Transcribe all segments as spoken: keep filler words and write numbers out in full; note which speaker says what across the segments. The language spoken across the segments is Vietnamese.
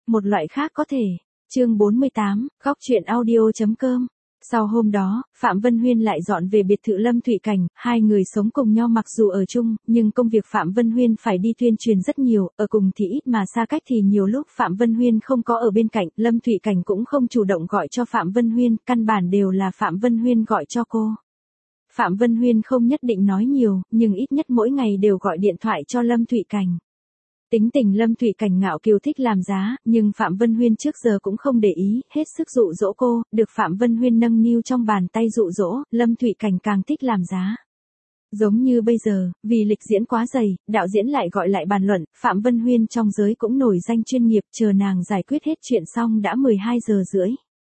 Speaker 1: một loại khác có thể. Chương bốn mươi tám, góc truyện audio.com. Sau hôm đó, Phạm Vân Huyên lại dọn về biệt thự Lâm Thụy Cảnh, hai người sống cùng nhau mặc dù ở chung, nhưng công việc Phạm Vân Huyên phải đi tuyên truyền rất nhiều, ở cùng thì ít mà xa cách thì nhiều lúc Phạm Vân Huyên không có ở bên cạnh, Lâm Thụy Cảnh cũng không chủ động gọi cho Phạm Vân Huyên, căn bản đều là Phạm Vân Huyên gọi cho cô. Phạm Vân Huyên không nhất định nói nhiều, nhưng ít nhất mỗi ngày đều gọi điện thoại cho Lâm Thụy Cảnh. Tính tình Lâm Thụy Cảnh ngạo kiều thích làm giá, nhưng Phạm Vân Huyên trước giờ cũng không để ý, hết sức dụ dỗ cô, được Phạm Vân Huyên nâng niu trong bàn tay dụ dỗ, Lâm Thụy Cảnh càng thích làm giá. Giống như bây giờ, vì lịch diễn quá dày, đạo diễn lại gọi lại bàn luận, Phạm Vân Huyên trong giới cũng nổi danh chuyên nghiệp, chờ nàng giải quyết hết chuyện xong đã mười hai giờ rưỡi.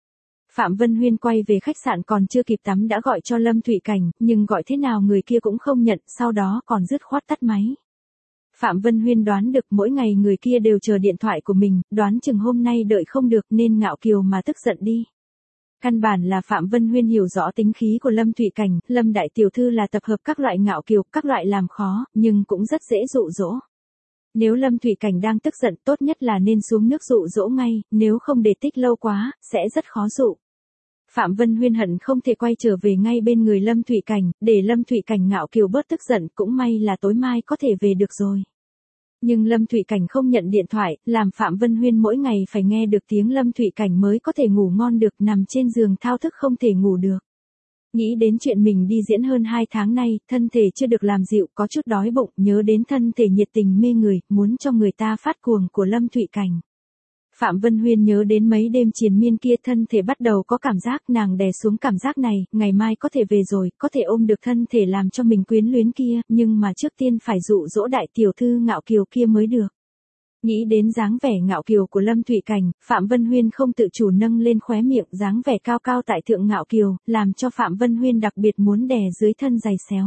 Speaker 1: Phạm Vân Huyên quay về khách sạn còn chưa kịp tắm đã gọi cho Lâm Thụy Cảnh, nhưng gọi thế nào người kia cũng không nhận, sau đó còn dứt khoát tắt máy. Phạm Vân Huyên đoán được mỗi ngày người kia đều chờ điện thoại của mình, đoán chừng hôm nay đợi không được nên ngạo kiều mà tức giận đi. Căn bản là Phạm Vân Huyên hiểu rõ tính khí của Lâm Thụy Cảnh, Lâm đại tiểu thư là tập hợp các loại ngạo kiều, các loại làm khó, nhưng cũng rất dễ dụ dỗ. Nếu Lâm Thụy Cảnh đang tức giận tốt nhất là nên xuống nước dụ dỗ ngay, nếu không để tích lâu quá, sẽ rất khó dụ. Phạm Vân Huyên hận không thể quay trở về ngay bên người Lâm Thụy Cảnh, để Lâm Thụy Cảnh ngạo kiều bớt tức giận, cũng may là tối mai có thể về được rồi. Nhưng Lâm Thụy Cảnh không nhận điện thoại, làm Phạm Vân Huyên mỗi ngày phải nghe được tiếng Lâm Thụy Cảnh mới có thể ngủ ngon được, nằm trên giường thao thức không thể ngủ được. Nghĩ đến chuyện mình đi diễn hơn hai tháng nay, thân thể chưa được làm dịu, có chút đói bụng, nhớ đến thân thể nhiệt tình mê người, muốn cho người ta phát cuồng của Lâm Thụy Cảnh. Phạm Vân Huyên nhớ đến mấy đêm triền miên kia, thân thể bắt đầu có cảm giác, nàng đè xuống cảm giác này, ngày mai có thể về rồi, có thể ôm được thân thể làm cho mình quyến luyến kia, nhưng mà trước tiên phải dụ dỗ đại tiểu thư ngạo kiều kia mới được. Nghĩ đến dáng vẻ ngạo kiều của Lâm Thụy Cảnh, Phạm Vân Huyên không tự chủ nâng lên khóe miệng, dáng vẻ cao cao tại thượng ngạo kiều, làm cho Phạm Vân Huyên đặc biệt muốn đè dưới thân giày xéo.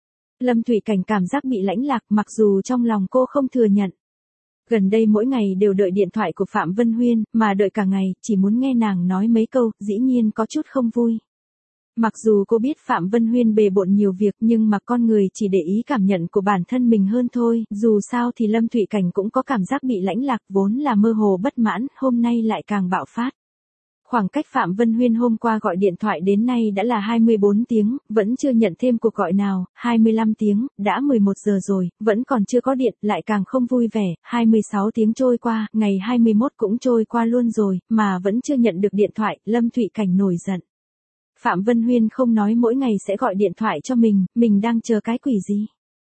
Speaker 1: Lâm Thụy Cảnh cảm giác bị lãnh lạc, mặc dù trong lòng cô không thừa nhận. Gần đây mỗi ngày đều đợi điện thoại của Phạm Vân Huyên, mà đợi cả ngày, chỉ muốn nghe nàng nói mấy câu, dĩ nhiên có chút không vui. Mặc dù cô biết Phạm Vân Huyên bề bộn nhiều việc nhưng mà con người chỉ để ý cảm nhận của bản thân mình hơn thôi, dù sao thì Lâm Thụy Cảnh cũng có cảm giác bị lãnh lạc, vốn là mơ hồ bất mãn, hôm nay lại càng bạo phát. Khoảng cách Phạm Vân Huyên hôm qua gọi điện thoại đến nay đã là hai mươi bốn tiếng, vẫn chưa nhận thêm cuộc gọi nào, hai mươi lăm tiếng, đã mười một giờ rồi, vẫn còn chưa có điện, lại càng không vui vẻ, hai mươi sáu tiếng trôi qua, ngày hai mươi mốt cũng trôi qua luôn rồi, mà vẫn chưa nhận được điện thoại, Lâm Thụy Cảnh nổi giận. Phạm Vân Huyên không nói mỗi ngày sẽ gọi điện thoại cho mình, mình đang chờ cái quỷ gì?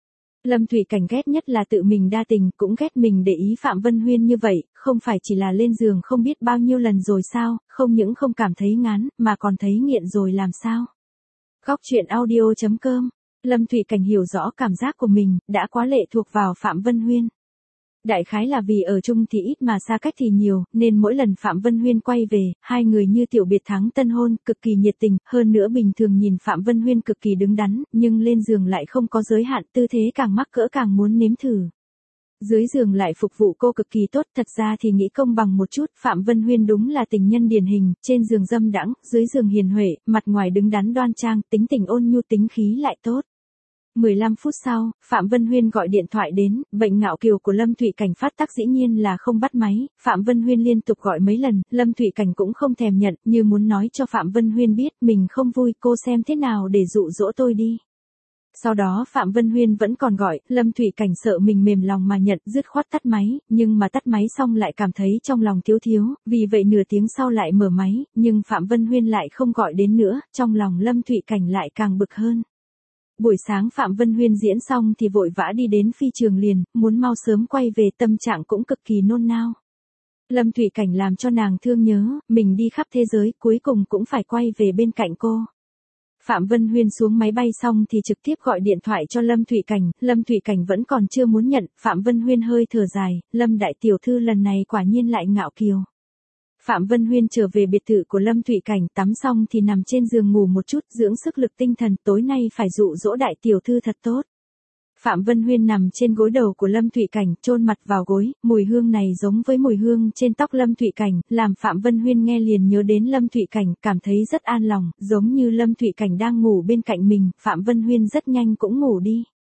Speaker 1: Lâm Thụy Cảnh ghét nhất là tự mình đa tình, cũng ghét mình để ý Phạm Vân Huyên như vậy, không phải chỉ là lên giường không biết bao nhiêu lần rồi sao, không những không cảm thấy ngán, mà còn thấy nghiện rồi làm sao. Góc truyện audio.com. Lâm Thụy Cảnh hiểu rõ cảm giác của mình, đã quá lệ thuộc vào Phạm Vân Huyên. Đại khái là vì ở chung thì ít mà xa cách thì nhiều, nên mỗi lần Phạm Vân Huyên quay về, hai người như tiểu biệt thắng tân hôn, cực kỳ nhiệt tình, hơn nữa bình thường nhìn Phạm Vân Huyên cực kỳ đứng đắn, nhưng lên giường lại không có giới hạn, tư thế càng mắc cỡ càng muốn nếm thử. Dưới giường lại phục vụ cô cực kỳ tốt, thật ra thì nghĩ công bằng một chút, Phạm Vân Huyên đúng là tình nhân điển hình, trên giường dâm đãng, dưới giường hiền huệ, mặt ngoài đứng đắn đoan trang, tính tình ôn nhu, tính khí lại tốt. mười lăm phút sau, Phạm Vân Huyên gọi điện thoại đến, bệnh ngạo kiều của Lâm Thụy Cảnh phát tác dĩ nhiên là không bắt máy, Phạm Vân Huyên liên tục gọi mấy lần, Lâm Thụy Cảnh cũng không thèm nhận, như muốn nói cho Phạm Vân Huyên biết mình không vui, cô xem thế nào để dụ dỗ tôi đi. Sau đó Phạm Vân Huyên vẫn còn gọi, Lâm Thụy Cảnh sợ mình mềm lòng mà nhận, dứt khoát tắt máy, nhưng mà tắt máy xong lại cảm thấy trong lòng thiếu thiếu, vì vậy nửa tiếng sau lại mở máy, nhưng Phạm Vân Huyên lại không gọi đến nữa, trong lòng Lâm Thụy Cảnh lại càng bực hơn. Buổi sáng Phạm Vân Huyên diễn xong thì vội vã đi đến phi trường liền, muốn mau sớm quay về, tâm trạng cũng cực kỳ nôn nao. Lâm Thụy Cảnh làm cho nàng thương nhớ, mình đi khắp thế giới, cuối cùng cũng phải quay về bên cạnh cô. Phạm Vân Huyên xuống máy bay xong thì trực tiếp gọi điện thoại cho Lâm Thụy Cảnh, Lâm Thụy Cảnh vẫn còn chưa muốn nhận, Phạm Vân Huyên hơi thở dài, Lâm đại tiểu thư lần này quả nhiên lại ngạo kiều. Phạm Vân Huyên trở về biệt thự của Lâm Thụy Cảnh, tắm xong thì nằm trên giường ngủ một chút, dưỡng sức lực tinh thần, tối nay phải dụ dỗ đại tiểu thư thật tốt. Phạm Vân Huyên nằm trên gối đầu của Lâm Thụy Cảnh, chôn mặt vào gối, mùi hương này giống với mùi hương trên tóc Lâm Thụy Cảnh, làm Phạm Vân Huyên nghe liền nhớ đến Lâm Thụy Cảnh, cảm thấy rất an lòng, giống như Lâm Thụy Cảnh đang ngủ bên cạnh mình, Phạm Vân Huyên rất nhanh cũng ngủ đi.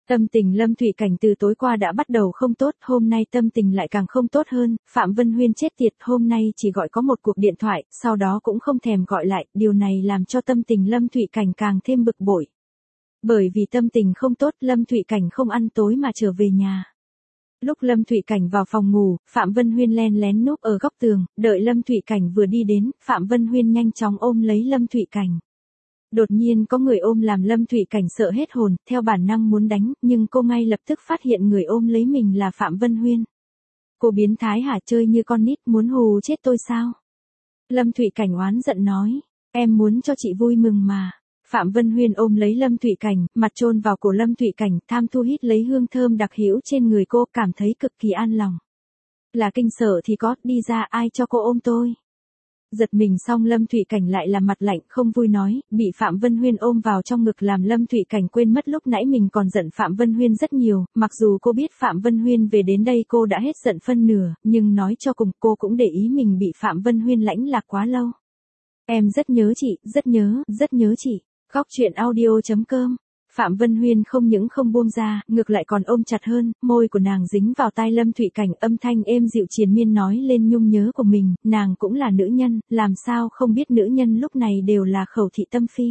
Speaker 1: Tâm tình Lâm Thụy Cảnh từ tối qua đã bắt đầu không tốt, hôm nay tâm tình lại càng không tốt hơn, Phạm Vân Huyên chết tiệt, hôm nay chỉ gọi có một cuộc điện thoại, sau đó cũng không thèm gọi lại, điều này làm cho tâm tình Lâm Thụy Cảnh càng thêm bực bội. Bởi vì tâm tình không tốt, Lâm Thụy Cảnh không ăn tối mà trở về nhà. Lúc Lâm Thụy Cảnh vào phòng ngủ, Phạm Vân Huyên len lén núp ở góc tường, đợi Lâm Thụy Cảnh vừa đi đến, Phạm Vân Huyên nhanh chóng ôm lấy Lâm Thụy Cảnh. Đột nhiên có người ôm làm Lâm Thụy Cảnh sợ hết hồn, theo bản năng muốn đánh, nhưng cô ngay lập tức phát hiện người ôm lấy mình là Phạm Vân Huyên. Cô biến thái hả, chơi như con nít, muốn hù chết tôi sao? Lâm Thụy Cảnh oán giận nói, em muốn cho chị vui mừng mà. Phạm Vân Huyên ôm lấy Lâm Thụy Cảnh, mặt chôn vào cổ Lâm Thụy Cảnh, tham thu hít lấy hương thơm đặc hữu trên người cô, cảm thấy cực kỳ an lòng. Là kinh sợ thì có, đi ra, ai cho cô ôm tôi? Giật mình xong Lâm Thụy Cảnh lại là mặt lạnh, không vui nói, bị Phạm Vân Huyên ôm vào trong ngực làm Lâm Thụy Cảnh quên mất lúc nãy mình còn giận Phạm Vân Huyên rất nhiều, mặc dù cô biết Phạm Vân Huyên về đến đây cô đã hết giận phân nửa, nhưng nói cho cùng cô cũng để ý mình bị Phạm Vân Huyên lãnh lạc quá lâu. Em rất nhớ chị, rất nhớ, rất nhớ chị. Góc truyện audio chấm com. Phạm Vân Huyên không những không buông ra, ngược lại còn ôm chặt hơn, môi của nàng dính vào tai Lâm Thụy Cảnh, âm thanh êm dịu triền miên nói lên nhung nhớ của mình, nàng cũng là nữ nhân, làm sao không biết nữ nhân lúc này đều là khẩu thị tâm phi.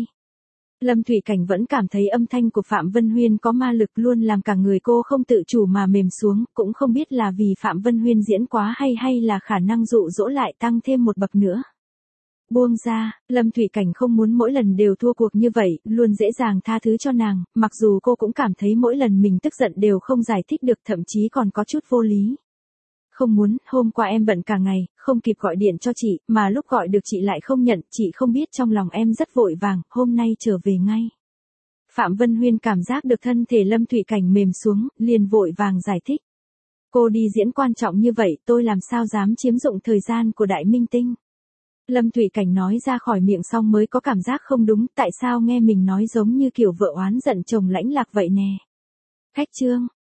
Speaker 1: Lâm Thụy Cảnh vẫn cảm thấy âm thanh của Phạm Vân Huyên có ma lực luôn làm cả người cô không tự chủ mà mềm xuống, cũng không biết là vì Phạm Vân Huyên diễn quá hay hay là khả năng dụ dỗ lại tăng thêm một bậc nữa. Buông ra, Lâm Thụy Cảnh không muốn mỗi lần đều thua cuộc như vậy, luôn dễ dàng tha thứ cho nàng, mặc dù cô cũng cảm thấy mỗi lần mình tức giận đều không giải thích được, thậm chí còn có chút vô lý. Không muốn, hôm qua em bận cả ngày, không kịp gọi điện cho chị, mà lúc gọi được chị lại không nhận, chị không biết trong lòng em rất vội vàng, hôm nay trở về ngay. Phạm Vân Huyên cảm giác được thân thể Lâm Thụy Cảnh mềm xuống, liền vội vàng giải thích. Cô đi diễn quan trọng như vậy, tôi làm sao dám chiếm dụng thời gian của đại minh tinh. Lâm Thụy Cảnh nói ra khỏi miệng xong mới có cảm giác không đúng, tại sao nghe mình nói giống như kiểu vợ oán giận chồng lãnh lạc vậy nè. Khách trương,